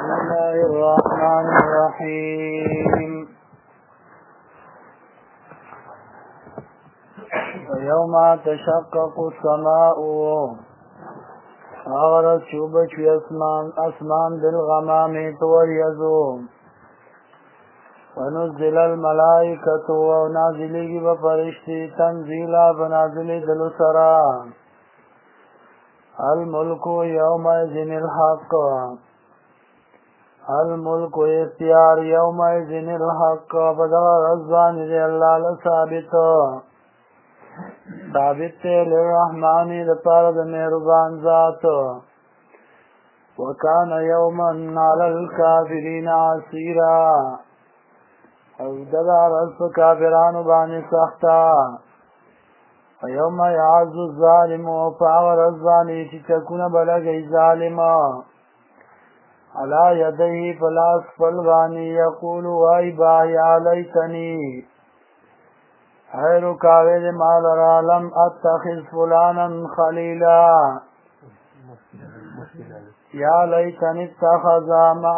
بسم الله الرحمن الرحيم يوم تشقق السماء اغرد شوبك اسمان بالغمام توریزو ونزل الملائكة ونازلی بفرشتی تنزیلا بنازلی دلو سرا الملك يومئذ الحق الملك اختیار يومئذ الحق بدغ رضوان ذي الله ثابت للرحمن لطارد مهربان ذات وكان يوما على الكافرين عسيرا او دغ رزق کافران بانی سختا ويوم يعز الظالم فعور الظالم تكون بلغي ظالما على يديه فلاس فلغاني يقول ويبا يا ليتني خير كاويد مال لم اتخذ فلانا خليلا يا ليتني اتخذ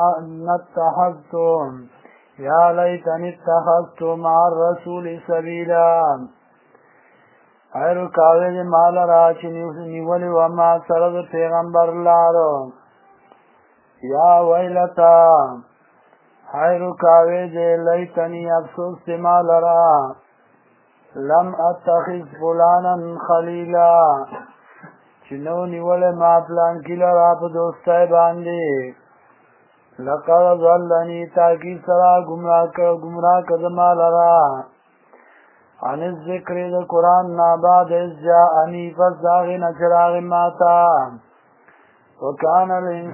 يا ليتني اتخذت مع الرسول سبيلا خیر کاوی دی مال را چی نیولی وما سرد پیغمبر لارو یا ویلتا خیر کاوی دی لیتنی افسوس دی مال را لم اتخذ فلانا خلیلا چی نو نیولی ما پلان کلا را پا دوستای باندی لقد ظلنی تاکی سرا گمراہ کد مال را عن الذکر دا قرآن ناباد از جاءنی فزاغ نچراغ ماتا وکان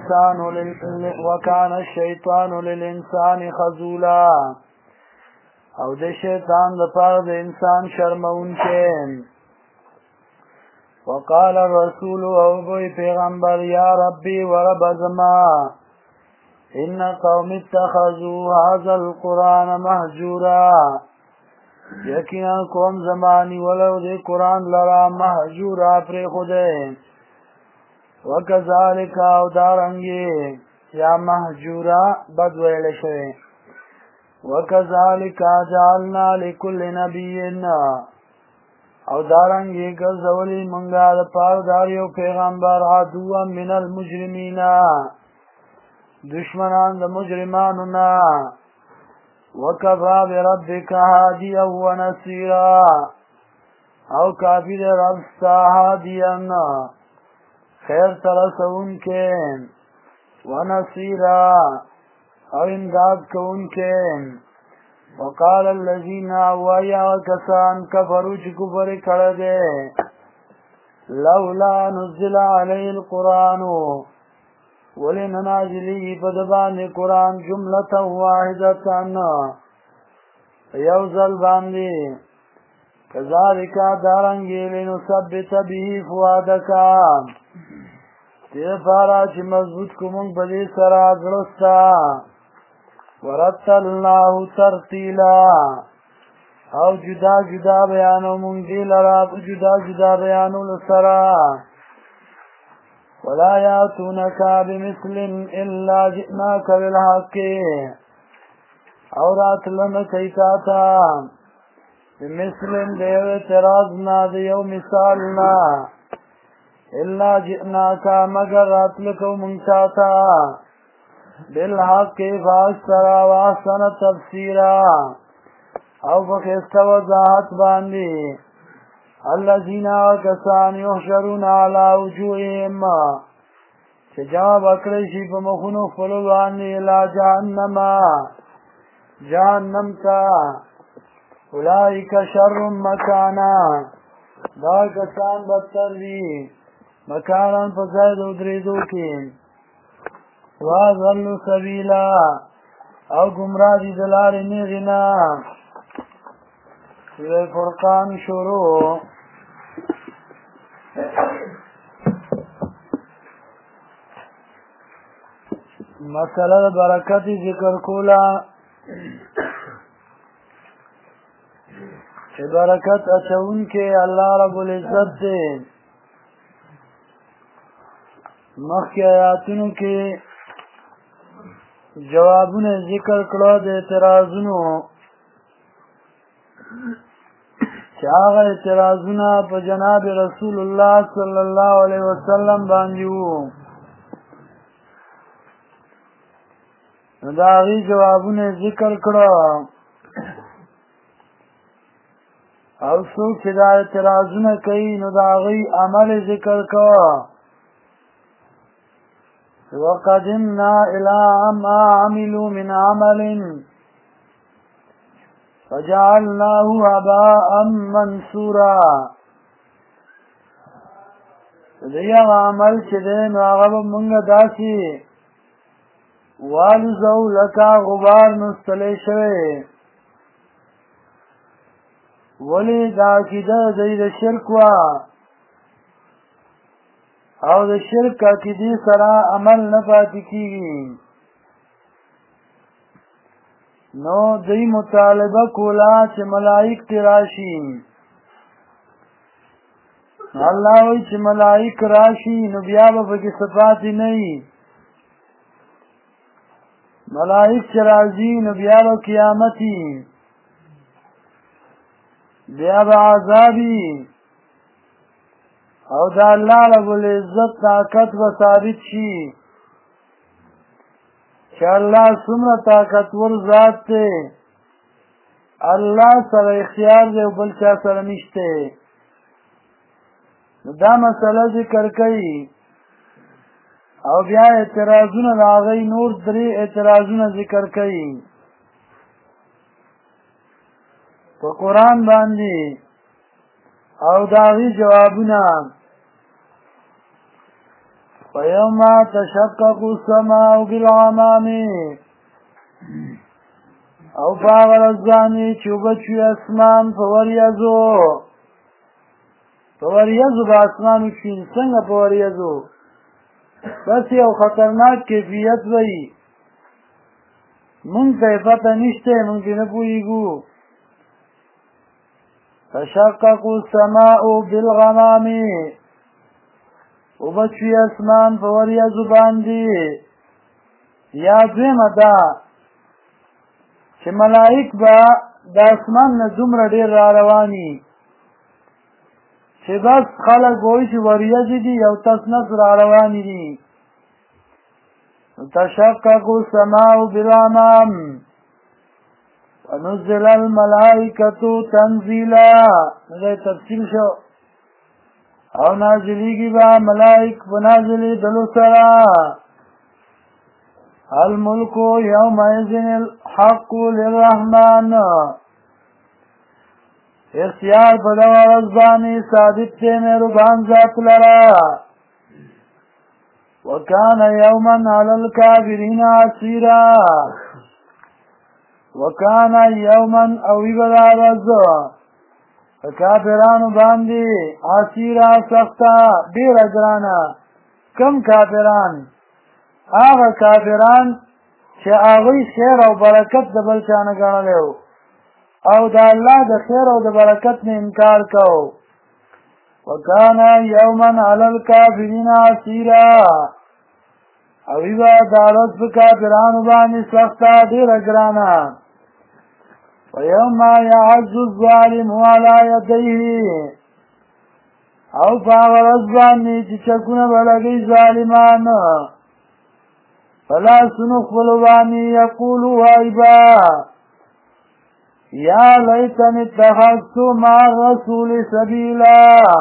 الشیطان للانسان خزولا او دا شیطان دا پار دا انسان شرمون کے وقال الرسول او بوی پیغمبر یا ربی ورب ازما ان قوم اتخذوا هذا القرآن مهجورا یقینا قوم زمانی ولو دے قرآن لرا محجورا پر خودے وکذالک او دارنگی یا محجورا بدویل شوی وکذالک جعلنا لکل نبینا او دارنگی گرزولی منگا دا پارداریو پیغمبر عدوا من المجرمین دشمنان دا مجرمانونا وَكَفَى بِرَبِّكَ هَادِيًا وَنَصِيرًا او کافی دے رب ستا هادیا خیر ترسون کے ونصیرا او امداد کون کے وقال الذین وَيَا وَكَسَانْ كَفَرُوا چی کفر کردے لولا نزل علیہ القرآن ولن نازلی پدبان قرآن جملتا واحدتا یوزل باندی کذالکا دارنگی لنثبت به فوادکا تیر پارا چی مضبوط کمونگ بدی سرا گرستا ورتلناه ترتیلا او جدا جدا بیانو مونگ دی لرا جدا جدا بیانو لسرا ولا يأتونك بمثل إلا جئناك بالحق اورات لنا كيتاتا بمثل ديو اعتراضنا ديو مثالنا إلا جئناك مقرات لكو منتاتا بالحق فاسترى وأحسن تفسيرا او فخست وضاحت باندي الذين كسان يحشرون على وجوههم جواب اکڑشی پا مخونو فلوانی الى جہنم تا اولئک شر مکانا دا کسان بدتر دی مکانا پسید ادریدو کی واضل سبیلا او گمراہ دی دلار نیغنا سورہ فرقان شروع مسئلہ برکتی ذکر کولا چه برکت اچون کے اللہ رب العزت دے مخی آیاتنو کے جوابونه ذکر کړو د اعتراضونو چې هغه اعتراضونه په جناب رسول الله صلی الله علیه وسلم باندې وو نو د هغې جوابونه ذکر کړو او څوک چې دا اعتراضونه کوي نو د هغې عمل ذکر کړو وقدمنا إلى ما عملوا من عمل فجعلناه هباء منثورا دغه عمل چې دی نو هغه به موږ داسې والوزو لکه غبار نستلی شوی ولې دا عقیده دوی د شرک وه او د شرک عقیدې سره عمل نه پاتې کېږي نو دوی مطالبه کوله چې ملائک ترې راشي الله وایي چې ملائک راشي نو بیا به پکې څه پاتې نه وي ملائک چې راځي نو بیا به قیامت وي بیا به عذاب وي او دا الله رب العزت طاقت به ثابت شي چې الله څومره طاقتور ذات دی الله سره اختیار دی او بل چا سره نشته نو دا مسله ذکر کوي او بیا اعتراضونه د هغې نور درې اعتراضونه ذکر کوي په قرآن باندې او د هغې جوابونه وَيَوْمَ تَشَقَّقُ السَّمَاءُ بِالْغَمَامِ او په هغه ورځ باندې چې اوبه چوي اسمان په وریځو په وریځو به اسمان وچوي څنګه په وریځو بس یو خطرناک کیفیت وي مونږ ته یې پته نشته مونږ پرې نه پوهېږو تشقق السماء بالغمام وبچوي اسمان په وریځو باندې یا دویمه دا چې ملائک به د اسمان نه دومره ډېر را رواني چې بس خلک به وایي چې وریځې دي یو تس نس را روانې دي تشقق السماء بالغمام ونزل الملائکة تنزیلا دا تفصیل شو او نازلیږي به ملائک په نازلېدلو سره الملک یومئذ الحق للرحمن اختیار په دغه ورځ باندې ثابت دی مهربان ذات لره وکان یوما علی الکافرین عسیرا وکانا یومن او ایبدا ورځ کافرانو باندې عسیرا سخته ډېره ګرانه کم کافران هغه کافران چې هغوی خیر او برکت د بل چا نه ګڼلی او د الله د خیر او د برکت نه انکار کو وکانا یوما علی الکافرین عسیرا او ایبدا ورځ په کافرانو باندې سخته ډېره ګرانه وَيَوْمَ يَعَضُّ الظَّالِمُ عَلَى يَدَيْهِ او په هغه ورځ باندې چې چکونه به لګوي ظالمان په لاسونو خپلو باندې یقولو وایبا یا لیتنی اتخذت مع الرسول سبیلا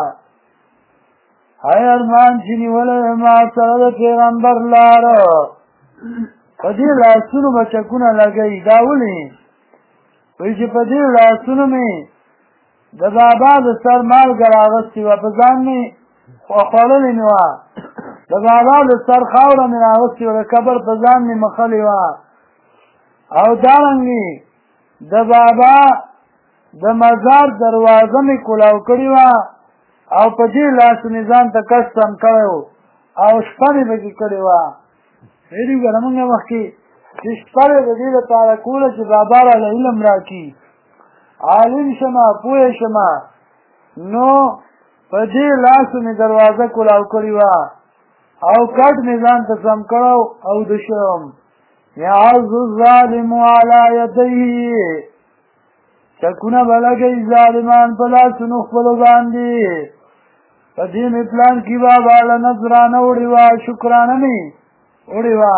های ارمان چې نیولی ما سره د پیغمبر لاره په دې لاسونو به چکونه لګوي دا ولې وی چې په دې لاسونو مې د بابا د سر مالګه راغستې وه په ځان مې خوړلې مې وه د بابا د سر خاوره مې راغستې وه د قبر په ځان مې مخلې وه او دارنګې د بابا د مزار دروازه مې کلاو کړې وه او په دې لاسو مې ځان ته کسم کړی و او شپه مې پکې کړې وه هېرې که نه مونږ مخکې چې شپه د دې لپاره کوله چې بابا راله علم راکړي عالم شمه پوه شمه نو په دې لاسو مې دروازه کلاو کړې وه او کټ مې ځان ته سم کړو او د شوم یعض الظالم علی یدیه چکونه بلګی ظالمان په لاسونو خپلو باندې په دې مې پلان کې بابا له نظرانه وړې وه شکرانه مې وړې وه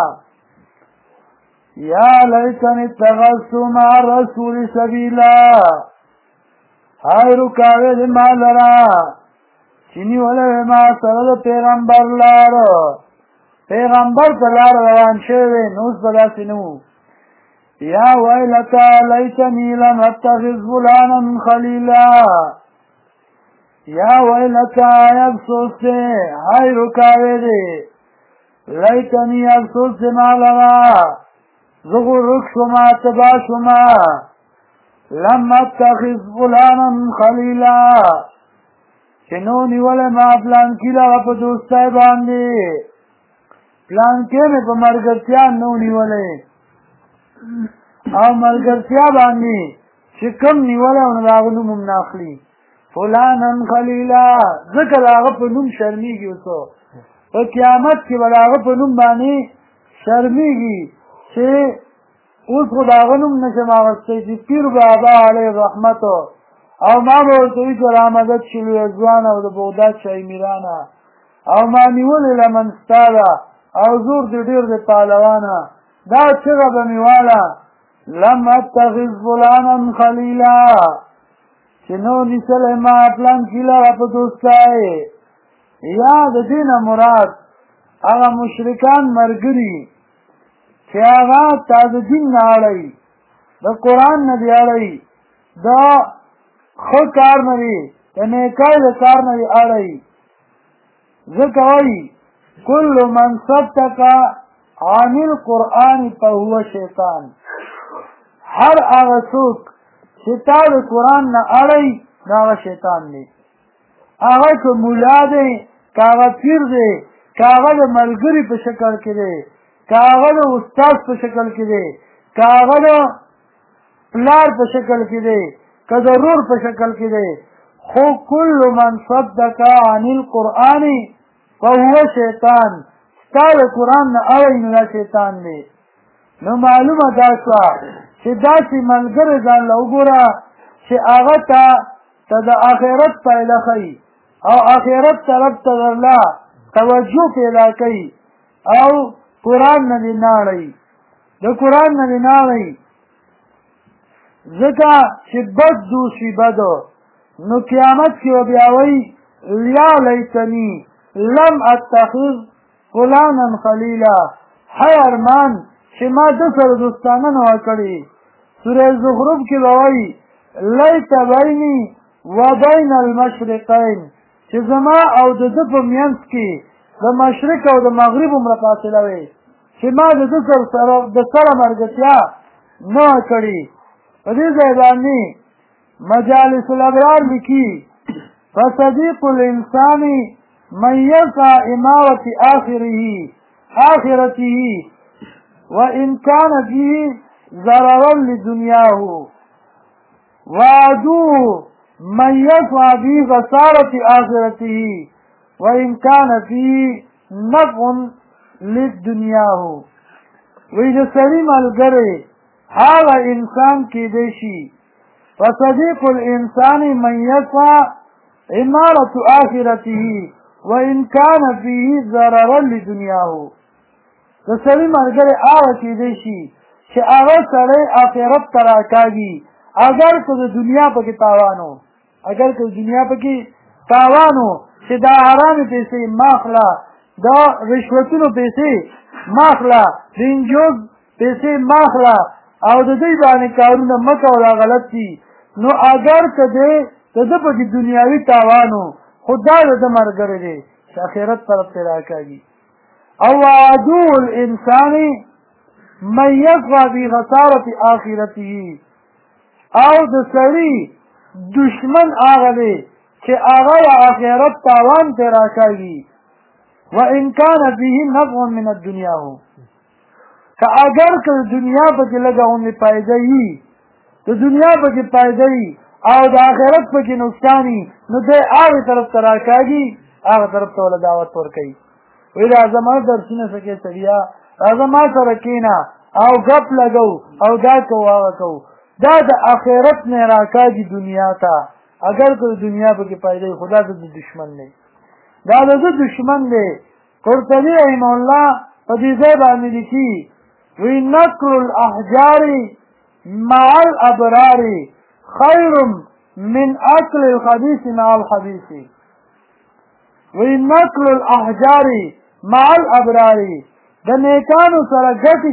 یا لیتنی اتخذت مع الرسول سبیلا های رکاوې دې ما لره چې نیولی ما سره د پیغمبر لار پیغمبر ته لار روان شوی نو اوس به داسې نه وو یا ویلتا لیتنی لم اتخذ فلانا خلیلا یا ویلتا افسوس دې های رکاوې دې لیتنی افسوس دې ما لره زه غرق شوما تبا شوما لم اتخذ فلانا خلیلا چې نو نیولی ما پلانکي لغه په دوستی باندې پلانکي مې په ملګرتیا نو نیولی او ملګرتیا باندې چې کوم نیولی او نو د هغه نوم هم نه اخلي فلانا خلیلا ځکه د هغه په نوم شرمېږي اوسو په قیامت کې به د هغه په نوم باندې شرمېږي چې اوس خو د هغه نوم نشم اخیستی چې پیر بابا علیه رحمت او ما به ورته وي چې رامدد شلوی ځوانه او د بغداد شاه امیرانه او ما نیولې لمن ستا ده او زور دې ډېر د پهلوانه دا چغه به مې واله لم اتخذ فلانا خلیلا چې نو نیسلی ما پلانکي لره په دوستی یا د دې نه مراد هغه مشرکان ملګري چې هغه تا د دین نه اړوي د قرآن نه دې اړوي د ښه کار نه وي د نیکۍ د کار نه وي اړوي ځکه وایي کل من صدق عن القرآن فهو شیطان هر هغه څوک چې تا د قرآن نه اړوي نو هغه شیطان دی هغه که ملا دی که هغه پیر دی که هغه د ملګري په شکل کې دی که هغه د استاد په شکل کې دی که هغه د پلار په شکل کې دی که د رور په شکل کې دی خو کل من صدق عن القرآن فهو شیطان ستا د قرآن نه اړوي نو دا شیطان دی نو معلومه دا شوه چې داسې ملګری ځان له وګوره چې هغه ته د آخرت فایده ښیي او آخرت طرف ته درله توجه پیدا کوي او قرآن نه دې نه اړوي د قرآن نه دې نه اړوي ځکه چې بد دوشي بدو نو قیامت کې به بیا وایي یا لیتنی لم اتخذ فلانا خلیلا های ارمان چې ما ده سره دوستانه نه وه کړې سوره زخرف کې به وایي لیت بیني و بین المشرقین چې زما او د ده په منځ کې د مشرق او د مغرب عمره فاصله وي چې ما د ده سره ملګرتیا نه وه کړې په دې ځای باندې مجالس الابرار لیکي فصدیق الانسان من یسعى امارة آخرته وإن كان فيه ضررا لدنياه وعدوه من يسعى بخسارة آخرته وإن كان فيه نفع لدنياه وإذا سلم الگره هذا انسان کېدی شي فصديق الانسان من يسعى امارة آخرته وإن كان فيه ضررا لدنياه د سړي ملګری هغه کېدی شي چې هغه سړی آخرت ته راکاږي اگر که د دنیا پکې تاوان و اگر که د دنیا پکې تاوان و چې دا حرامې پیسې ما اخله دا رشوتونو پیسې ما اخله د انجوز پیسې ما اخله او د دوی باندې کارونه مه کوه دا غلط دي نو اگر که دی د ده پکې دنیاوي تاوان و خو دا د ده ملګری دی چې آخرت طرف ته راکاږي او عدو الانسان من يسعى بخسارة آخرته او د سړي دشمن هغه دی چې هغه آخرت تاوان ته راکاږي وان كان فيه نفع من الدنيا که اگر که دنیا پکې لږه غوندې فایده وي د دنیا پکې فایده وي او د آخرت پکې نقصان وي نو دی هغې طرف ته راکاږي هغه طرف ته وله دعوت ورکوي وی راځه ما درسونه څه کې سړیا راځه ما سره کښېنه او غپ لګو او دا کو هغه کو دا د آخرت نه راکاږي دنیا ته اگر کو دنیا به کې پیدا خدا د دشمن نه دا د دشمن دی قرطبي رحم الله په دې ځای باندې لیکي وی نقل الاحجار مع الابرار خير من اكل الخبيث مع الخبيث وی نقل الاحجار مع الابرار د نیکانو سره ګټي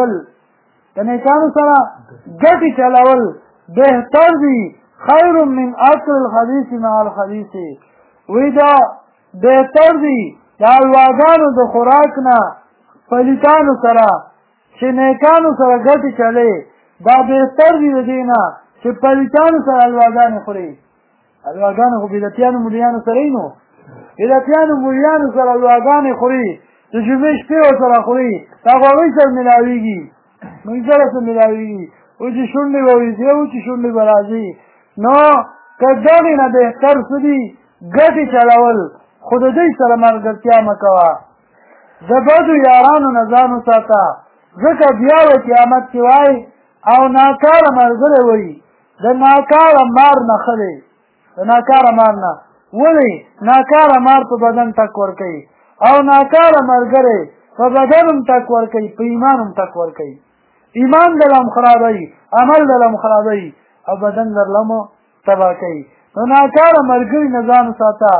چلاول بهتر دي خير من اكل الخبيث مع الخبيث وی دا بهتر دي د الواګانو د خوراک نه پلیتانو سره چې نیکانو سره ګټي چلي دا بهتر دي دینا چې پلیتانو سره الواګانې خوري الواګانو خو بدعتیانو مليانو سره نو بدعتیانو مليانو سره الواګانې خوري د جمعې شپې ورسره خوري دا هغوی سره ملاویږي موږ سره ملاویږي او چې شونډې وویځي او چې شونډې به راځي نو که دغې نه بهتر څه دي ګټې چلول خو د دوی سره ملګرتیا مه کوه د بدو یارانو نه ځان وساته ځکه بیا به قیامت کې وایي او ناکاره ملګری وایي د ناکاره مار نه ښه دی د ناکاره مار نه ولې ناکاره مار په بدن تک ورکوي او ناکاره ملګری په بدن هم تک ورکوي په ایمان هم تک ورکوي ایمان دله هم خرابوي عمل دله هم خرابوي او بدن درله هم تباه کوي نو ناکاره ملګري نه ځان وساته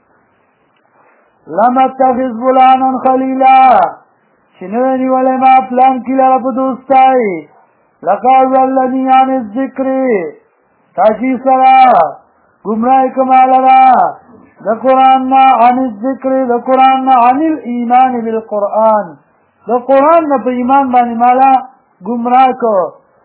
لم اتخذ فلانا خلیلا چې نه نیولی ما پلان کې لره په دوستای لقد ضلني عن الذکر تاکي سره ګمراه کما لره د قرآن نه عن الذکر د قرآن نه عن الایمان بالقرآن د قرآن نه په ایمان باندې مالا ګمراه کو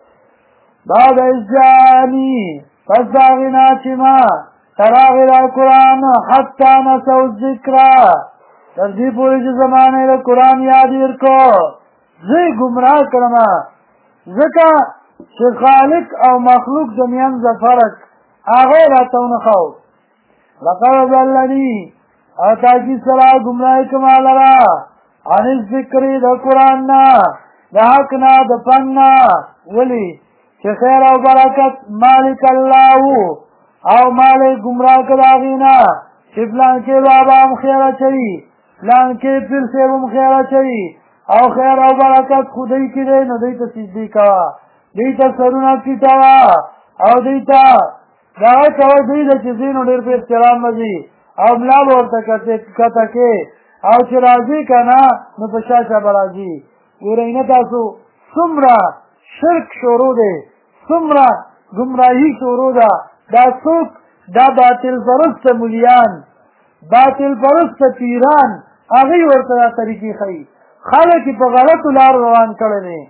بعد اذ جاءني پس د هغې نه چې ما تراغی دا قرآن حتی نسو الذکر تر دې پورې چې زمانه د قرآن یاد ورکو زه ګمراه کړم ځکه چې خالق او مخلوق د منځ فرق هغه راته ونښو لقد ضلني او تاکید سره ګمراهي کما لره عن الذکر د قرآن نه د حق نه د فن نه ولې چې خیر او برکت مالک الله او مالک گمراه کداغینا چې پلان کې بابا هم خیر اچوي پلان کې پیر صاحب هم خیر اچوي او خیر او برکت خدای کې دی نو دوی ته سجدې کوه دوی ته سرونه ټیټوه او دوی ته دغه کوه دوی د چې ځینو ډېر په احترام باندې او ملا به ورته کته کې او چې راځي که نه نو په شا شا به راځي ګورئ نه تاسو څومره شرک شروع دی څومره ګمراهي شروع ده دا څوک دا باطل پرست ملیان باطل پرست پیران هغوی ورته دا طریقې ښیي خلک یې په غلطو لارو روان کړی دی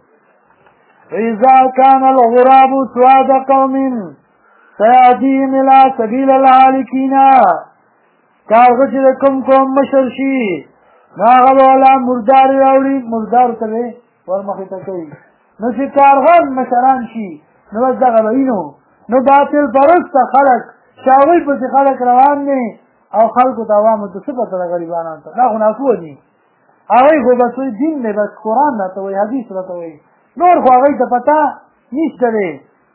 اذا کان الغراب سواد قوم سیاتیهم الی سبیل الهالکین کارغه چې د کوم قوم مشر شي نو هغه به والا مردار راوړي مردار ته دی ورمخې ته کوي نو چې کارغه مشران شي نو بس دغه به وینو نو باطل پرسته خلک چې هغوی پسې خلک روان دي او خلکو ته عوامو ته څه پته ده غریبانو ته دا خو ناسوه دي هغوی خو بس وایي دین دی بس قرآن راته وایي حدیث راته وایي نور خو هغوی ته پته نشته دی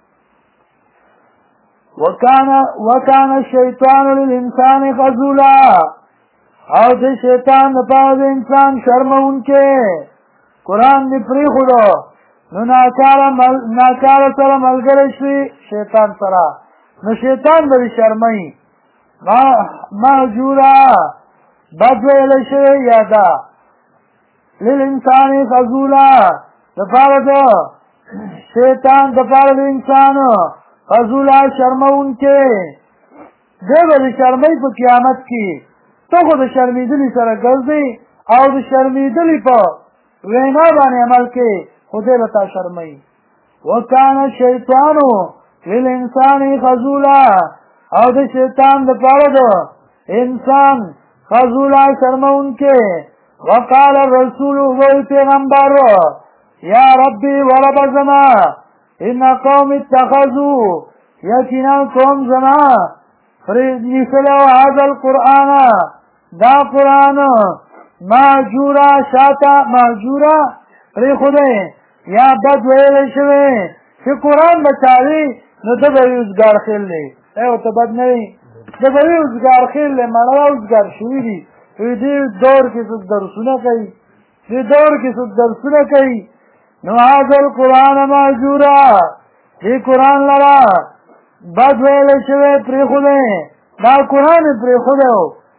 وکان الشیطان للانسان خذولا او د شیطان دپاره د انسان شرمونکی قرآن دې پرېښودو نو ناکاره سره ملګری شوي شیطان سره نو شیطان به دې شرموي مهجوره بد ویلی شوی یا ده للانسان خذولا دپاره د شیطان دپاره د انسان خذولا شرمونکی دی به د شرمۍ په قیامت کې ته خو د شرمېدلي سره ګرځې او د شرمېدلي په وینا باندې عمل کې خدای به تا شرموي وکان الشیطان للانسان خذولا او د شیطان دپاره د انسان خذولا شرمونکی وقال الرسول وی پیغمبر یا ربی ورب زما ان قوم اتخذوا یقینا قوم زما نیسلو هذا القرآن دا قرآن مهجورا شاتا مهجورا پری خدای یا بد ویلی شوی چې قرآن به چاوي نو ده به وي اوزګار خیل دی دی ورته بد نه وي ده به وي اوزګار خیل دی مړه اوزګار شوي دي وي دې دور کې څوک درسونه کوي دې دور کې څوک درسونه کوي نو هذا القرآن مهجورا دې قرآن لره بد ویلی شوی پرېښودی دا قرآن یې پرېښودی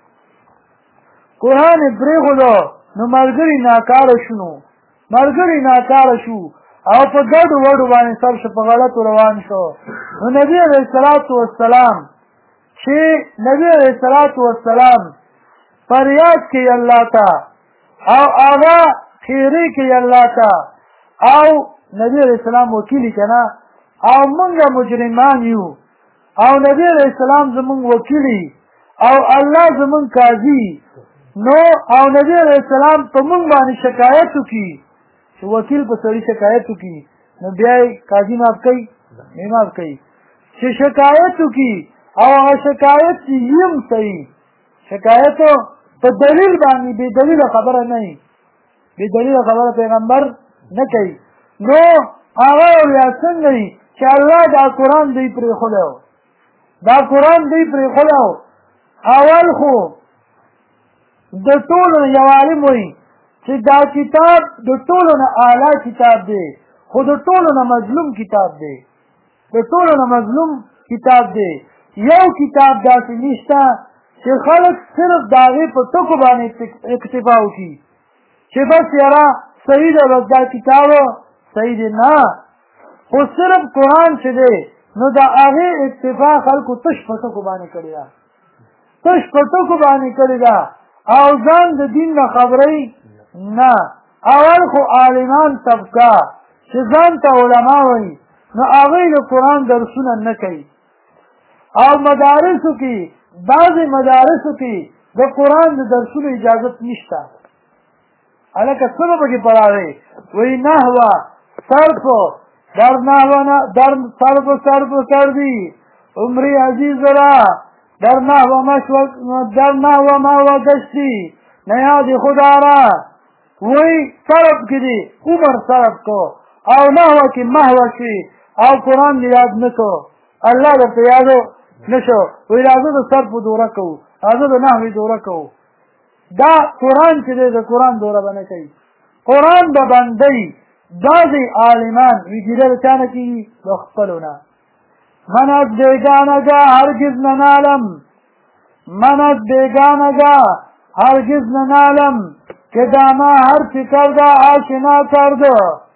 قرآن یې پرېښودو نو ملګري ناکاره شو ملګري ناکاره شو او په ګډو وډو باندې سر شو په غلطو روان شو نو نبي علیه الصلاة والسلام چې نبي علیه الصلاة والسلام فریاد کوي الله ته او هغه خیرې کوي الله ته او نبي علیه السلام وکیل که نه او موږ مجرمان یو او نبي علیه السلام زموږ وکیل او الله زموږ قاضي نو او نبی علیہ السلام په موږ باندې شکایت وکړي چې وکیل په سړي شکایت وکړي نو بیا یې قاضي معاف کوي نه معاف کوي چې شکایت وکړي او هغه شکایت چې یم صحیح شکایت په دلیل باندې بې دلیله خبره نه وي بې دلیله خبره پیغمبر نه کوي نو هغه بیا څنګه وي چې الله دا قرآن دوی پرېښولی دا قرآن دوی پرېښولی اول خو د ټولو یو عالم وایي چې دا کتاب د ټولو نه اعلی کتاب دی خو د ټولو نه مظلوم کتاب دی د ټولو نه مظلوم کتاب دی یو کتاب داسې نشته چې خلک صرف د هغې په ټکو باندې اکتفا وکړي چې بس یاره صحیح ده بس دا کتاب صحیح دی نه خو صرف قرآن چې دی نو د هغې اکتفا خلکو تش په ټکو باندې کړې ده تش په ټکو باندې کړې ده او ځان د دین نه خبرې نه اول خو عالمان طبقه چې ځان ته علما وایي نو هغوی د قرآن درسونه نه کوي او مدارسو کې بعضې مدارسو کې د قرآن د درسونو اجازت نشته هلکه څه به پکې پړاوی وایي نحوه صرف در نحوه در صرف کردی عمری عزیز را در نحو ما گشتی نیاد خدا را وی صرف کدی عمر صرف کو او نحو کی محو شی او قرآن دی یاد نکو اللہ در تیادو نشو وی رازو دا صرف دورا کو رازو دا نحوی دورا کو دا قرآن چی دی دا قرآن دورا بنکی قرآن با بندی دازی عالمان وی گیره چانه کی بخپلونا من از بیگانگا هرگز ننالم من از بیگانگا هرگز ننالم که داما هر چی کرده آشنا کرده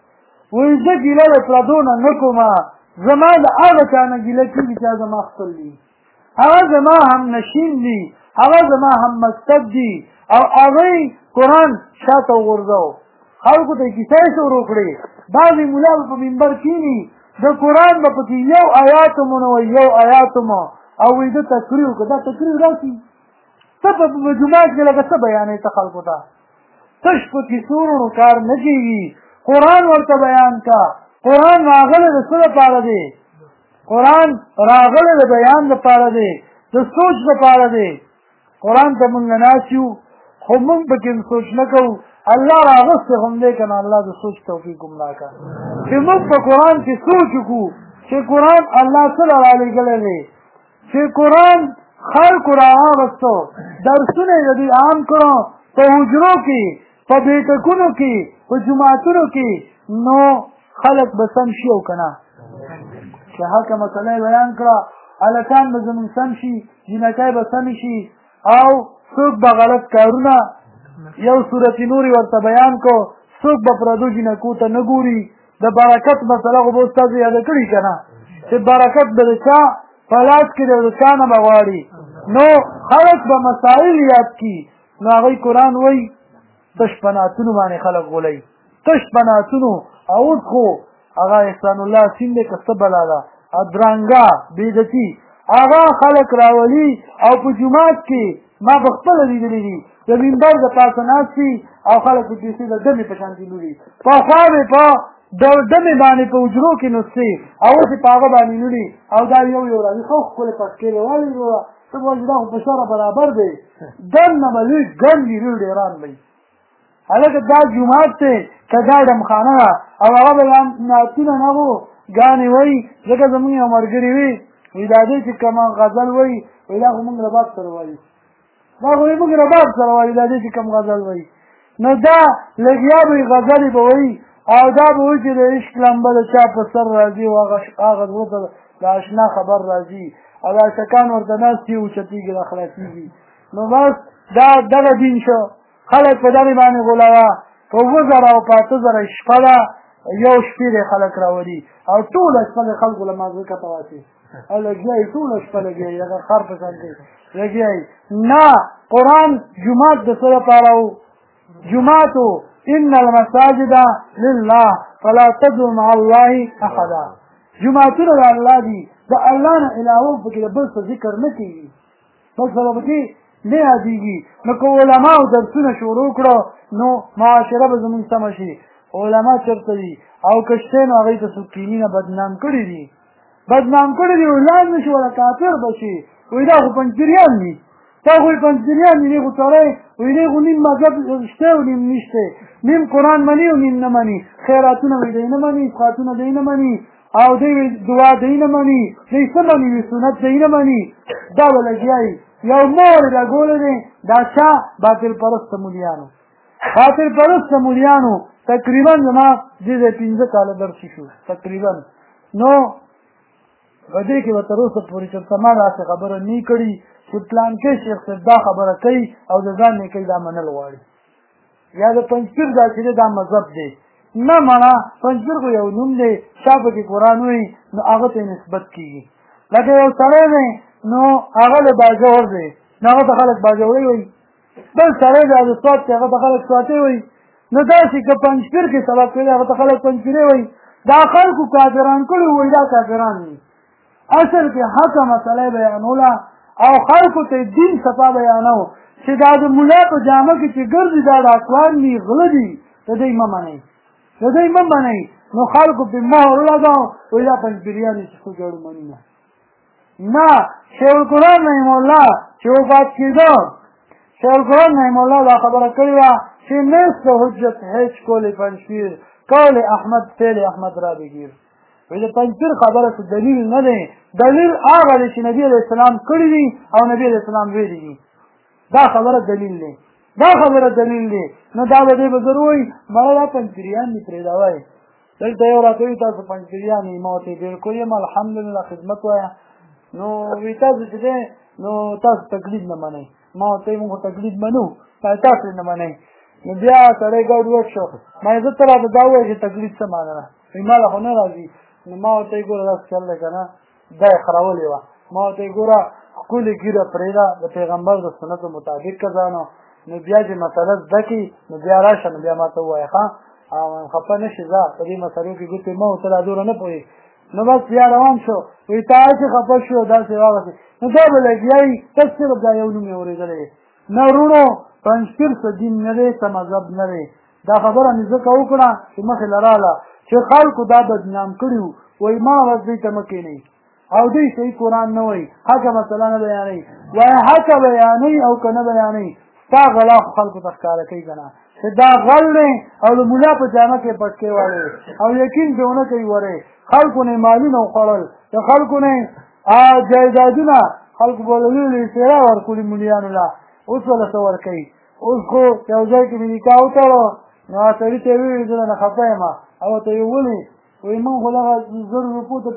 وی زه گیله د پردونه نکومه زما د هغه چا نه ګیله کېږي چې زما خپل دي هغه زما هم نشین دي هغه زما هم مکتب دي او هغوی قرآن شاته وغورځو خلکو ته یې کیسې شروع کړې بعضې ملا به په منبر کښېني د قرآن به پکې یو آیات مو نه وایي یو آیات مو او وایي ده تقریر وکړه دا تقریر راشي ته په جومات کې لکه څه بیانوې ته خلکو ته تش په کیسو کار نه کېږي قرآن ورته بیان کا قرآن راغلی د څه لپاره دی قرآن راغلی د بیان لپاره دی د سوچ لپاره دی قرآن ته مونږ ناست یو خو مونږ پکې سوچ نه کوو الله راغوستی هم دی که نه الله د سوچ توفیق هم راکړه چې موږ په قرآن کې سوچ وکړو چې قرآن الله څه رالېږلی دی چې قرآن خلکو راواغستو درسونه یې د دوی عام کړو په حجرو کې په بیټکونو کې په جوماتونو کې نو خلک به سم شي او که نه چې هلته مسله یې بیان کړه هلکان به زمونږ سم شي جینکۍ به سمې شي او څوک به غلط کارونه یو صورت نوري ورته بیان کو څوک به پردو جینکو ته نه ګوري د برکت مسله خو به استاد یاده کړي که نه چې برکت به د چا په لاس کې دی او د چا نه به غواړي نو خلک به مسایل یاد کړي نو هغوی قرآن وایي تش په نعتونو باندې خلک غولوي تش په نعتونو او اوس خو هغه احسان الله سین دی که څه بلا ده ادرانګه بېدتي هغه خلک راولي او په جومات کې ما په خپله لیدلي دي د منبر د پاسه ناست وي او خلک په کیسې د ډمې په شانتې لولي پخوا مې په ډمې باندې په حجرو کې نوستې او اوس یې په هغه باندې لولي او دا یو یو راځي خو ښکلې پسکې دی ولې وروره ته به وایي دا خو په شره برابر دی ګن نه به لوی ګن وي لوی ډېران به هلکه دا جومات دی که دا ډمخانه ده او هغه به نعتونه نه وو ګانې وایي ځکه زمونږ یو ملګري وي وایي دا دی چې کومه غزل وایي وایي دا خو موږ رباب سره وایي دا خو موږ رباب سره وایي دا دی چې کوم غزل وایي نو دا لګیا به غزلې به وایي او دا به وایي چې د عشق لمبه د چا په سر راځي او هغه زړه ته د اشنا خبر راځي او دا عاشقان ورته ناست وي اوچتېږي را خلاصېږي نو بس دا دغه دین شو خلک په دغې باندې غولوه په 2000 او 5000 شپه ده یو شپې دی خلک راولي او ټوله شپه د خلکو له مازدیګه ته واسي او لګیا یې ټوله شپه لګیا یې هغه خر په شان دی لګیا یې نه قرآن جومات د څه لپاره و جومات و ان المساجد لله فلا تدعوا مع الله احدا جوماتونه د الله دي د الله نه علاوه پکې د بل څه ذکر نه کېږي بل څه پکې نه یادېږي نو که علماو درسونه شروع کړو نو معاشره به زمونږ سمه شي علما چېرته دي او که شته نو هغوی ته څوک کیني نه بدنام کړي دي بدنام کړي دي ولان نه شي ولا کافر به شي وایي دا خو پنجپیریان دي تا خو یې پنجپیریان دي دی خو سړی وایي دی خو نیم مذهب شته او نیم نشته نیم قرآن مني او نیم نه مني خیراتونه وایي دی نه مني اسقاتونه دی نه مني او دی دعا دی نه مني دی څه مني وي سنت دی نه مني دا به لګیا یو مور لګولی دی دا چا باطل پرسته مولیانو باطل پرسته مولیانو تقریبا زما دې ځای 15 کاله درس شو تقریبا نو په دې کې به تر اوسه پورې چېرته ما داسې خبره نه کړي چې پلانکې شیخ صاحب دا خبره کوي او د ځان نه کوي دا منل غواړي یا د پنجپیر دا چې دا مذهب دی نه منه پنجپیر خو یو نوم دی چا پکې قرآن وایي نو هغه ته نسبت کېږي لکه یو سړی دی نو هغه له باجوړ دی نو هغه ته خلک باجوړی وایي بل سړی دی د سوات دی هغه ته خلک سواتي وایي نو داسې که پنجپیر کې سبق کوي هغه ته خلک پنجپیرې وایي دا خلکو کافران کړي وایي دا کافران دي اصل کې حقه مسله بیانوله او خلکو ته دین صفا بیانو چې دا د ملا په جامه کې چې ګرځي دا ډاکوان دي غله دي د دوی مه منئ د دوی مه منئ نو خلکو پرې مهر ولګاو وایي دا پنجپیریان دي چې څوک جوړ مني نه شیخ القرآن رحمه الله چې وفات کېده شیخ القرآن رحمه الله دا خبره کړې وه چې نیست حجت هیچ کول پنجپیر کول احمد فعل احمد را بگیر وایي د پنجپیر خبره څه دلیل نه دی دلیل هغه دی چې نبي علیه السلام کړي دي او نبي علیه السلام ویلي دي دا خبره دلیل دی دا خبره دلیل دی نو دا به دې به ضرور وایي مړه دا پنجپیریان دي پرېږده وایي دلته یو راته وایي تاسو پنجپیریان یې ما ورته بلکل یم الحمدلله خدمت وایه نو وی تاسو چې دی نو تاسو تقلید نه منئ ما ورته وایي موږ تقلید منو تاسو نه منئ نو بیا سړی ګډ وډ شو ما یې زه ته راته دا ووایه چې تقلید څه معنا ده وایي ما له خو نه راځي نو ما ورته وایي ګوره داسې چل دی که نه دا یې خرولې وه ما ورته وایي ګوره ښکلې ګیره پرېږده د پیغمبر د سنتو مطابق که ځانو نو بیا چې مسله زده کړي نو بیا راشه نو بیا ما ته ووایه ښه خفه نه شي ځه په دې مسلو کې ګوتې مه ورته لا دوره نه پوهېږي نو بس بیا روان شو وایي تا چې خفه شو داسې واغسې نو دا به لګیا وي تاسو صرف دا یو نوم یې اورېدلی نه وروڼو پنجپیر څه دین نه دی څه مذهب نه دی دا خبره مې ځکه وکړه چې مخې له راله چې خلکو دا بدنام کړي وو وایي ما بس دوی ته مه کښېنئ او دوی صحیح قرآن نه وایي حقه مسله نه بیانوي وایي حقه بیانوي او که نه بیانوي ستا غلا خو خلکو ته ښکاره کوي که نه چې دا غل دی او د ملا په جامه کې پټکې والی او یقین پرې ونه کوي ورې خلکو نه مالونه وخوړل د خلکو نه جایدادونه خلکو به له لوی څېره ورکړي ملیانو له اوس به له څه ورکوي اوس خو یو ځای کې مې نکاح وتړو نو هغه سړي ته یې وویل زه نه خفه یم او ورته یې ولې وایي موږ خو دغه 1000 روپو ته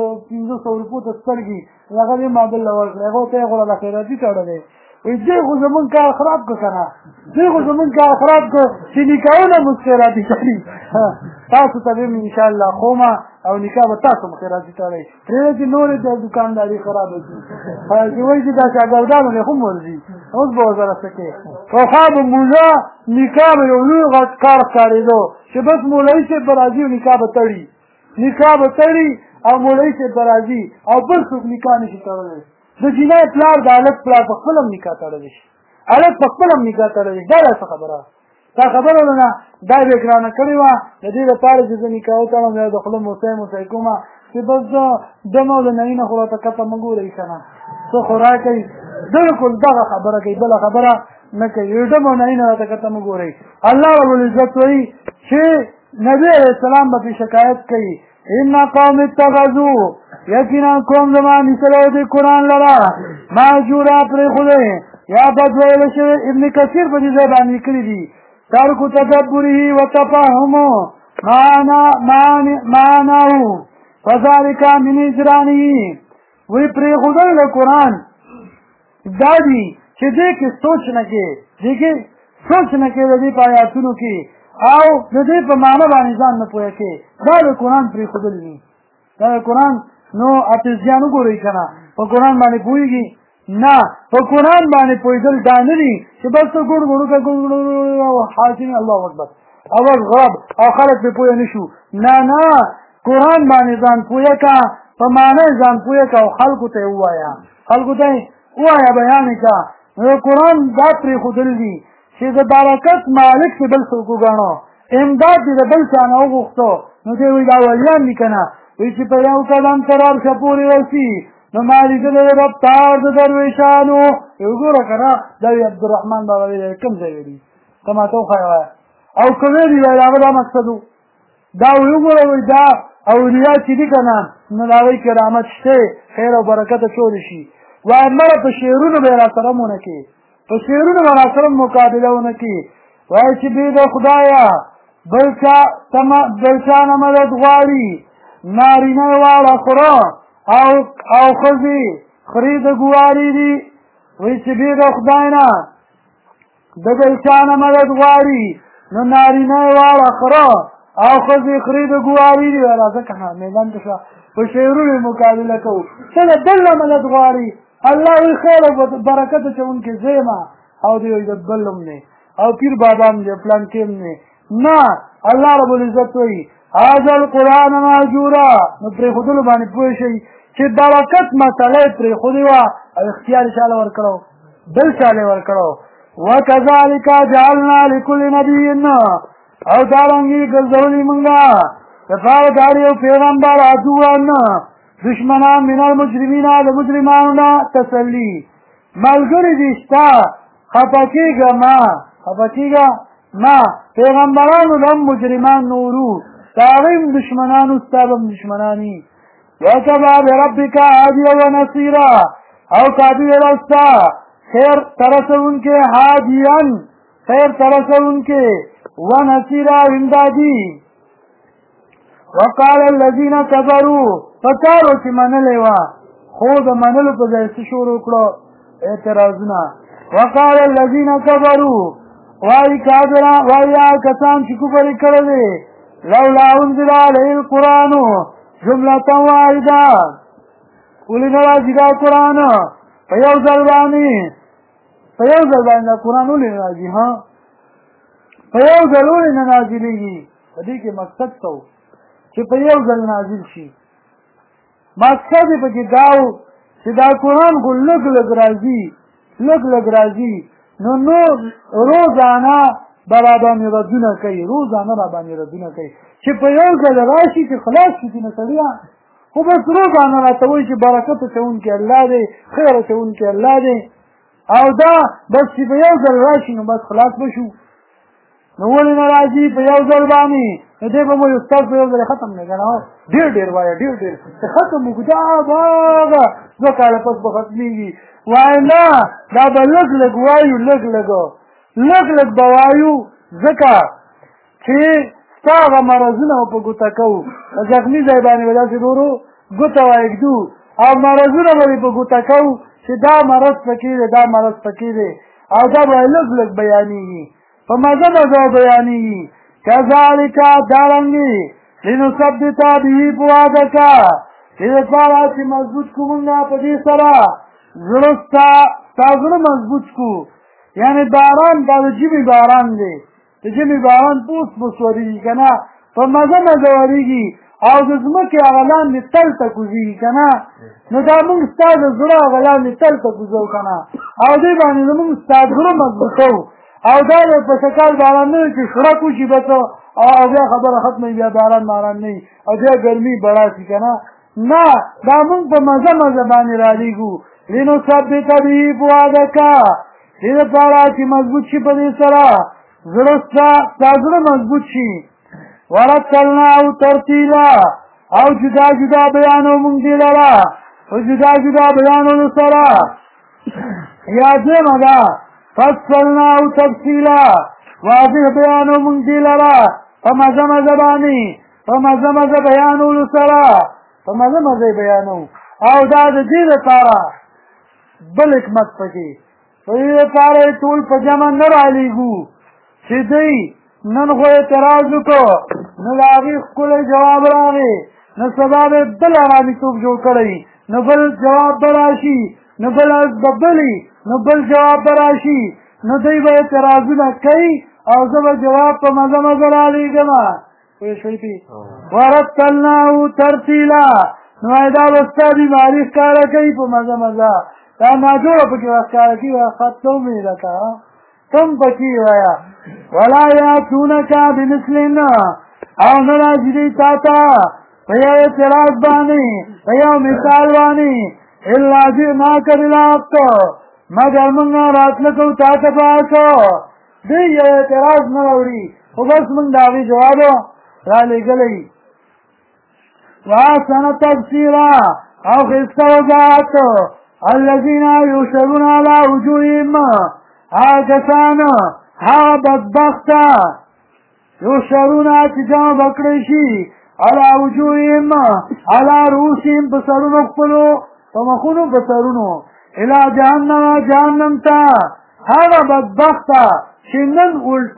500 روپو ته سترګې هغه دې ما بل له ورکړې هغه ته یې خو له خیراتي تړلی وایي دی خو زمونږ کار خراب کړو که نه دی خو زمونږ کار خراب کړو چې نکاحونه مو خیراتي تړي تاسو ته به مې انشاءالله خومه او نکاح به تاسو مو خیراتي تړئ پرېږده چې نورې د دوکانداري خرابه شي چې وایي چې دا شاګردانو دی خو هم ورځي اوس به ورسره څه کوې پخوا به مولا نکاح به یو لوی غټ کار ښکارېدو چې بس مولوي صاحب به راځي او نکاح به تړي نکاح به تړي او مولوي صاحب به راځي او بل څوک نکاح نشي تړلی د جینۍ پلار د هلک پلار په خپل هم نکاح تړلی شي هلک په خپل هم نکاح تړلی شي دا څه خبره دا خبره ده نه دا به ګرانه کړې وه د دې لپاره چې زه نکاح وتړم یا د خوله موسی کومه چې بس زه دم او د نعینه خو راته کته مه ګورئ که نه څه خو راکئ بالکل دغه خبره کوي بله خبره نه کوي یوډم او نه راته کته مو ګورئ الله رب العزت وایي چې نبی علیه السلام به پرې شکایت کوي ان قوم اتخذوا یقینا قوم زما نیسلی دی قرآن لره مهجورا پرېښودی یا بد ویل شوی ابن کثیر په دې ځای باندې لیکلي دي ترک تدبره وتفهمه معناه فذلك من اجرانه وی پرېښودی له قرآن دا دي چې دې کې سوچ نه کې دې کې سوچ نه کې د دې په آیاتونو کې او د دې په معنی باندې ځان نه پوهه کې دا د قرآن پرېښودل دي دا د قرآن نو اتزیان وګورئ که نه په قرآن باندې پوهېږي نه په قرآن باندې پوهېدل دا نه دي چې بس ته ګوړ ګوړو که او حاکم الله اکبر اول غرب او خلک پرې پوهه نه شو نه نه قرآن باندې ځان پوهه که په معنی ځان پوهه که او خلکو ته یې ووایه خلکو ته یې ووایه بیان یې که نو قرآن دا پرېښودل دي چې د برکت مالک چې بل څوک وګڼو امداد دې د بل چا نه وغوښتو نو دی وایي دا ولیان دي که نه وایي چې په یو قدم تر عرشه پورې رسي نو ما لیدلی د رفتار د درویشانو وګوره که نه دا وایي عبدالرحمن بابا ویلی کوم ځای ویلي ته ما ته وښایه وایه او که ویلي وایي هغه دا مقصد و دا وایي وګوره وایي دا اولیا چې دي که نه نو د هغوی کرامت شته خیر او برکت اچولی شي وایي مړه په شعرونو به یې را سره مونه کې په شعرونو به را سره مقابله ونه کې وایي چې بې د خدایه بل چا نه مدد غواړي نارینه یې واړه خوره او ښځې خرې د ګوارې دي وایي چې بې د خدای نه د بل چا نه مدد غواړي نو نارینه یې واړه خوره او ښځې خرې د ګوارې دي راځه که نه میدان ته شه په شعرونو یې مقابله کوو ته د بل نه مدد غواړي الله وی خیر او برکت اچونکي زه یم او دی وایي د بل هم دی او پیر بابا هم دی پلان کې هم دی نه الله رب العزت وایي هذا القرآن مهجورا نو پرېښودلو باندې پوه شئ چې برکت مسله یې پرېښودې وه او اختیار یې چاله ورکړو بل چاله یې ورکړو وکذلک جعلنا لکل نبي او دارنګې ګرځولي مونږه دپاره د هر یو پیغمبر عدوان دشمنان من المجرمین د مجرمانو نه تسلي ملګري دي شته خفه کېږه ما پیغمبرانو د هم مجرمان نورو د هغوی هم دشمنانو ستا به هم دشمناني وکفی بربک هادیا ونصیرا او کافي ویله ستا خیر ترسونکې هادیان خیر ترسونکې ونصیرا امدادي وقال الذين كفروا فکارو چې منلې وه خو د منلو په ځای څه شروع کړو اعتراضونه وقال الذين كفروا وایي کافران وایي هغه کسان چې کفر یې کړی دی لولا انزل علیه القرآن جملة واحده ولې نه راځي دا قرآن په یو ځل باندې دا قرآن ولې نه راځي په یو ځل ولې نه نازلېږي په دې کې مقصد څه و چې په یو ځل نازل شي مقصد یې پکې دا و چې دا قرآن خو لږ لږ راځي نو روزانه به راباندې ردونه کوي چې په یو ځل راشي چې خلاص شي نه سړیه خو بس روزانه راته وایي چې برکت اچونکی الله دی خیر اچونکی الله دی او دا بس چې په یو ځل راشي نو بس خلاص به شو نو ولې نه راځي په یو ځل باندې نو دی به مو یو استاد په یو ځل ختم نه که نه ډېر وایه ډېر چې ختم وکړو دا باغه 2 کاله پس به ختمېږي وایي نه دا به لږ وایو لږ به وایو ځکه چې ستا هغه مرضونه په ګوته کوو زخمي ځای باندې به داسې ورو ګوته وایږدو او مرضونه به په ګوته کوو چې دا مرض پکې دی او دا به لږ بیانېږي په مزه بیانېږي کذلک دارنګې لنثبت به فؤادک دې دپاره چې مضبوط کړو مونږ په دې سره زړه ستا زړه مضبوط کړو یعنې باران دا د ژمي باران دی د ژمي باران پوس ورېږي که نه په مزه ورېږي او د ځمکې هغه لاندې تل ته کوزېږي که نه نو دا مونږ ستا د زړه هغه لاندې تل ته کوزو که نه او دې باندې زمونږ ستا زړه مضبوطوو او دا په سکال باران نه وي چې سړک وشي بس او بیا خبره ختمه بیا باران نه او بیا ګرمي بړا شي که نه دا مونږ په مزه باندې رالیږو لنثبت به فؤادک دې لپاره چې مضبوط شي په دې سره زړه ستا زړه مضبوط شي ورتلناه ترتیلا او جدا جدا بیانو مونږ دې لره او جدا جدا بیانو سره یا دېمه ده فصلناه تفصیلا واضح بیانو مونږ دې لره په مزه مزه باندې په مزه مزه بیانولو سره په مزه مزه بیانو او دا د دې لپاره بل حکمت پکې په دې لپاره ټول په جمع نه رالیږو چې دی نن خو اعتراض وکړو نو د هغې ښکلی جواب راغی نو سبا به بل ارامېتوب جوړ کړی نو بل جواب به راشي نو بل به بلي نو بل جواب به راشي نو دوی به اعتراضونه کوي او زه به جواب په مزه مزه رالیږم پوه شوئ پې ورتلناه ترتیلا نو دا به ستا بیماري ښکاره کوي په مزه مزه دا ناجوړه پکې به ښکاره کوي ختم مې لکه تم پکې وایه ولا یاتونک بمثل او نه راځي دوی تا ته په یو اعتراض باندې په یو مثال باندې الا جئناک بالحق مگر موږ راتله کوو تا ته په حقو دوی یو اعتراض نه راوړي خو بس موږ د هغې جواب رالېږلی واحسن تفسیرا او ښایسته وضاحت الذین یحشرون علی وجوههم هغه کسان هغه بدبخته یحشرون چې جمع به کړی شي علی وجوههم علی رؤوسهم په سرونو خپلو په مخونو په سرونو الی جهنم ته هغه بدبخته چې نن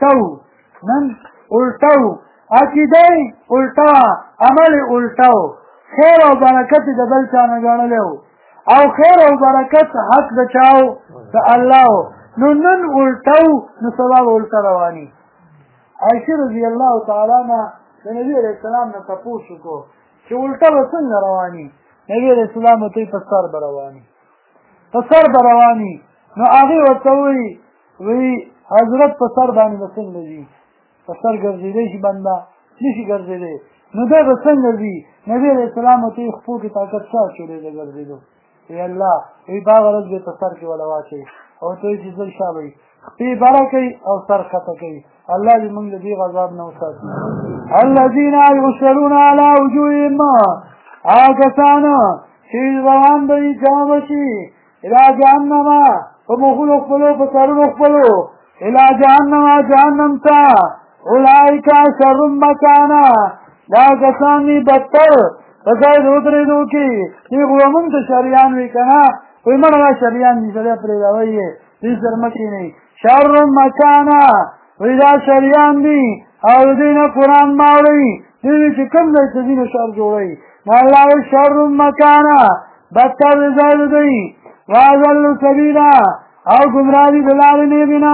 الټو عقیده الټه عمل الټو خیر او برکت د بل چا نه ګڼلی او خیر او برکت حق د چاو د الله نو نن الټو نو سبا به الټه رواني عایشه رضی الله تعالی عنها د نبي علیه السلام نه تپوس وکړو چې الټه به څنګه رواني نبي علیه السلام ورته وایي په سر به رواني په سر به رواني نو هغې ورته وایي حضرت په سر باندې به څنګه ځي په سر ګرځېدی شي بنده نشي ګرځېدی نو دی به څنګه ځي نبي علیه السلام ورته وایي خپو کې طاقت چا چولی د ګرځېدو ای الله وایي په هغه ورځ به یې په سر کې وله واچوي او ورته وایي چې ځل شا به وي خپې بره کوي او سر ښکته کوي الله دې موږ د دې غذاب نه وساتي الذین یحشرون علی وجوههم هغه کسان چې روان به وي جمع به شي الی جهنم په مخونو خپلو په سرونو خپلو الی جهنم ته اولئک شر مکانا دا کسان دي بدتر په ځای د ودرېدو کې دې خو به موږ ته شریان وي که نه وایي مړه دا شریان دي سړی پرېږدوئ یې دې سره مه کښېنئ شر مکانا وایي دا شریان دي او د دې نه قرآن مه اورئ دې وایي چې کوم ځای ته ځي نو شر جوړئ نو الله وایي شر مکانا بدتر د ځای د دوی واضل سبیلا او ګمراهي د لارې نیبینا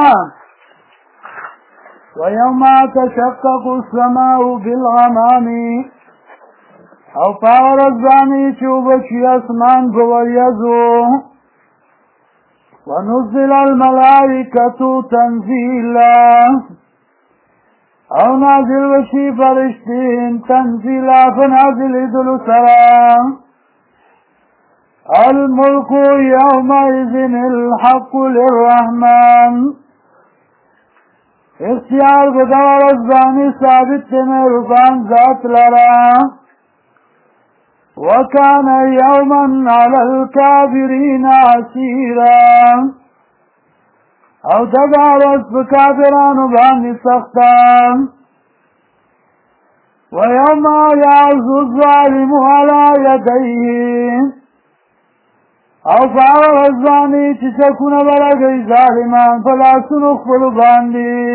ویوم تشقق السماء بالغمام او پاورز باندې چې اوبه شي اسمان په وریځو ونزل الملائکة تنزیلا او نازل وشي فرشتي تنزیلا فنازلېدلو سره الملك يومئذ الحق للرحمن اختیار بدور ازبانی ثابت مهربان ذات لرا وكان يوما على الكافرين عسيرا او تدارس بكافران باني سختا ويوم يعز الظالم على يديه او فاور ازبانی چی چکون برگئی ظالمان فلاسون اخبر باندی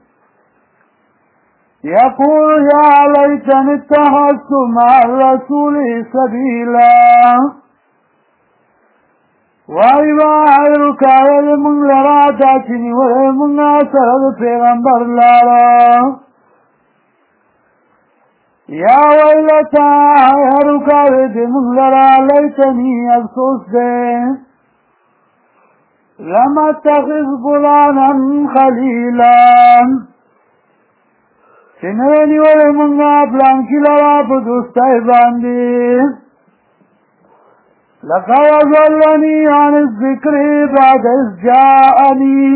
یقول یا لیتن اتخذت مع الرسول سبیلا وای وای رکایل منگ لرا داچنی وی منگ سرد پیغمبر لارا یا ویلتا رکاوی دی منگ لرا لیتنی افسوس دے لم اتخذ فلانا خلیلا چنوینی ولی منگا پلان کی لرا پا دوستای باندی لقد أضلني عن الذكر بعد إذ جاءني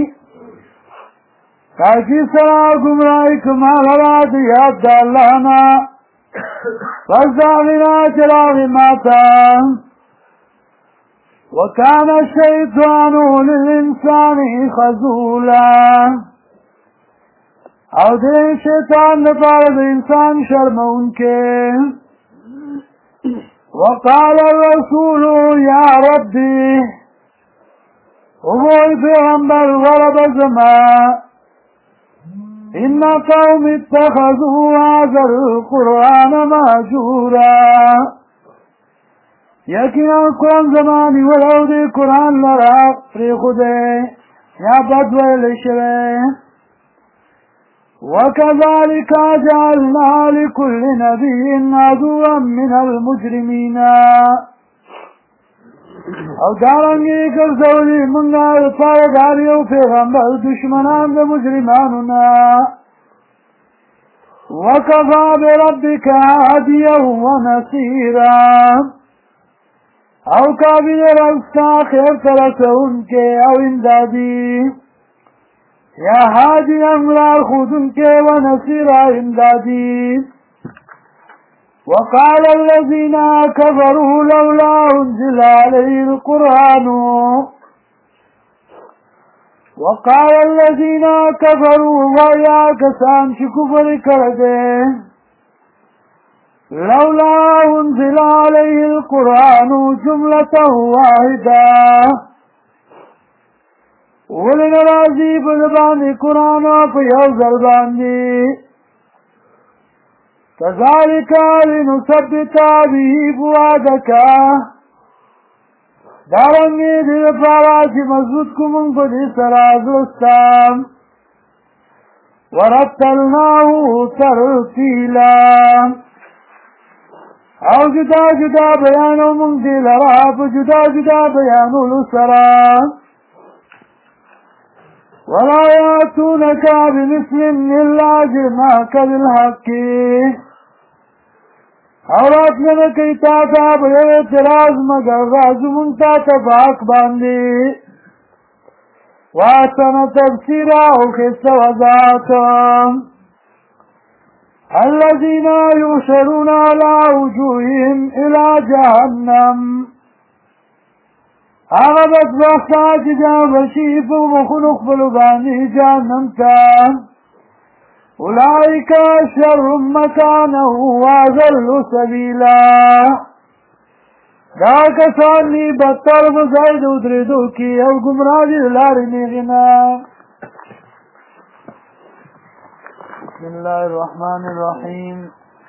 تاكي سرا گمرائی کما غراد یاد دالانا فزداغنا چراغ ماتا وكان الشيطان للإنسان خذولا او دے شیطان نپارد انسان شرمون کے وقال الرسول يا ربي وموی پیغمبر ورب زمان إن قوم اتخذوا هذا القرآن مهجورا یقینا قرآن زمانی ولو دی قرآن لرا پریخوده یا بدویل شوه وكذلك جعلنا لكل نبي عدوا من المجرمين او دارنگی کرزولی منگا پایداری و پیغمبر دشمنان دا مجرمانونا وکفا بربک هادیا و نصیرا او کابل رستا خیر ترسون کے او امدادی یا هادی املار خودن کے و نصیرا امدادی وقال الذين كفروا لولا أنزل عليه القرآن وقال الذين كفروا ويا كسان كفر كرده لولا أنزل عليه القرآن جملة واحدة ولن راضي بزبان القرآن فيوز الباندي كذلك لنثبت به فؤادك دارنگی دل پارا چی مضبوط کمون پدی سراز رستام ورتلناه ترتیلا او جدا جدا بیانو من دل راب جدا جدا بیانو لسرام ولا يأتونك بمثل إلا جئناك بالحق اورات میں کئی تا بڑے اعتراض مگر راز منتا تباک باندی واسن تبصیرا وخص وذات الذين يحشرون على وجوههم إلى جهنم آغبت بخشا جا بشیف و مخنق بلبانی جهنم تان أولئك شر مكانا وأضل سبيلا دا کسانی بدتر بزاید ادردو کی او گمراهی لاری نیغنا بسم الله الرحمن الرحيم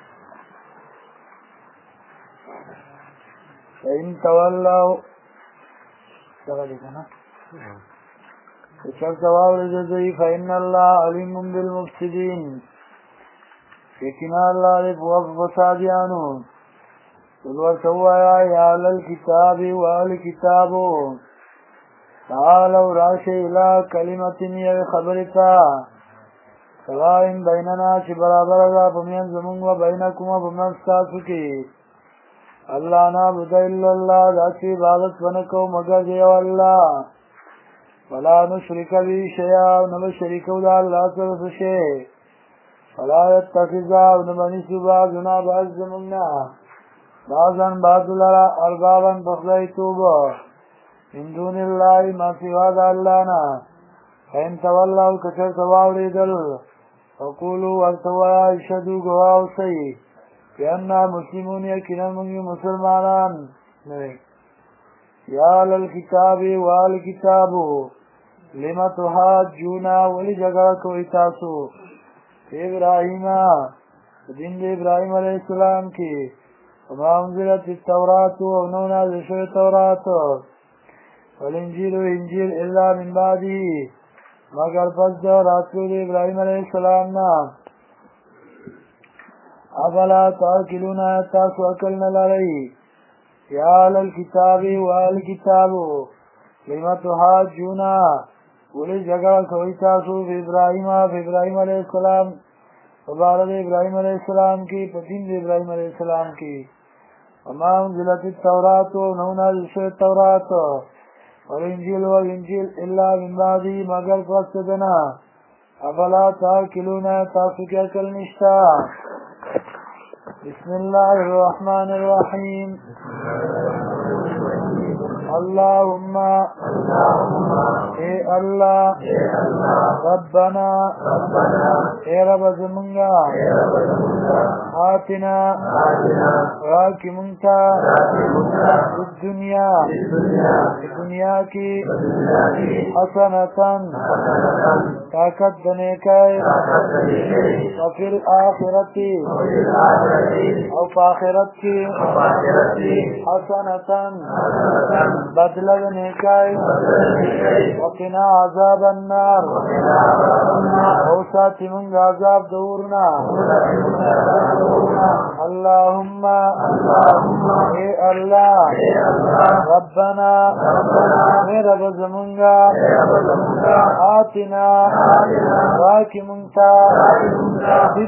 فإن تولوا شر سواب رجزی فإن اللہ علیم بالمفسدین یقینا اللہ لفوف فسادیانو قلور سوایا یا للکتاب والکتابو تعالوا راشی الى کلمت یا خبرتا سوائن بیننا چی برابر دا پمین زمونگ و بینکم و پمین ستاسو کی اللہ نعبد الا اللہ داسی عبادت ونکو مگر دیو اللہ ولا نشرك به شيئا ونما شريكه دا الله سره شيء ولا يتخذ ونما بعضنا بعض منا بعضا بعض لرا اربابا بخليتوبا من دون الله ما سوى الله فإن تولوا كثر تواوري دل فقولوا وارتوا اشهدوا گواو سي بأننا مسلمون يكنا من مسلمانان يا للكتاب والكتاب لما تحاجونا ولی جگڑا کوئی تاسو ابراہیم دین دے ابراہیم علیہ السلام کی وما انزلت التورات ونونا ذشو التورات والانجیل انجیل الا من بعدی مگر پس دو رسول ابراہیم علیہ السلام نا افلا تاکلون تاسو اکلنا لرئی یا للکتاب والکتاب لما تحاجونا ولی جگہ کوئی تاسو ابراہیم علیہ السلام وبارد ابراہیم علیہ السلام کی پتین ابراہیم علیہ السلام کی وما أنزلت التوراة ونزل شوء التوراة والإنجيل إلا من بعده مگر فسدنا أفلا تأكلون تافك أكل نشتا. بسم الله الرحمن الرحيم. اللهم اے اللہ ربنا اے رب زمنگا آتنا راکی منتا دنیا کی حسنتاً طاقت دنے کائے وفی الآخرتی او فآخرت کی حسنتاً بدلہ دنے کائے وقنا عذاب النار اوساتی منگ عذاب دورنا. اللهم اے اللہ ربنا میرا بزمنگا آتنا راکی منگتا فی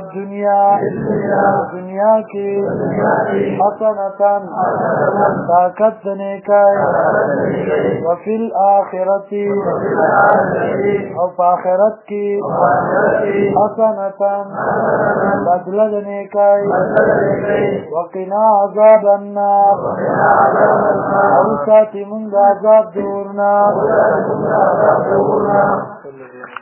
دنیا کی حسنتاً طاقت دنے کائے وفی الآخرتی او فآخرت کی حسنتاً بدلہ دنے کائے وقنا عذاب النار اوساتی منگ عذاب دورنا.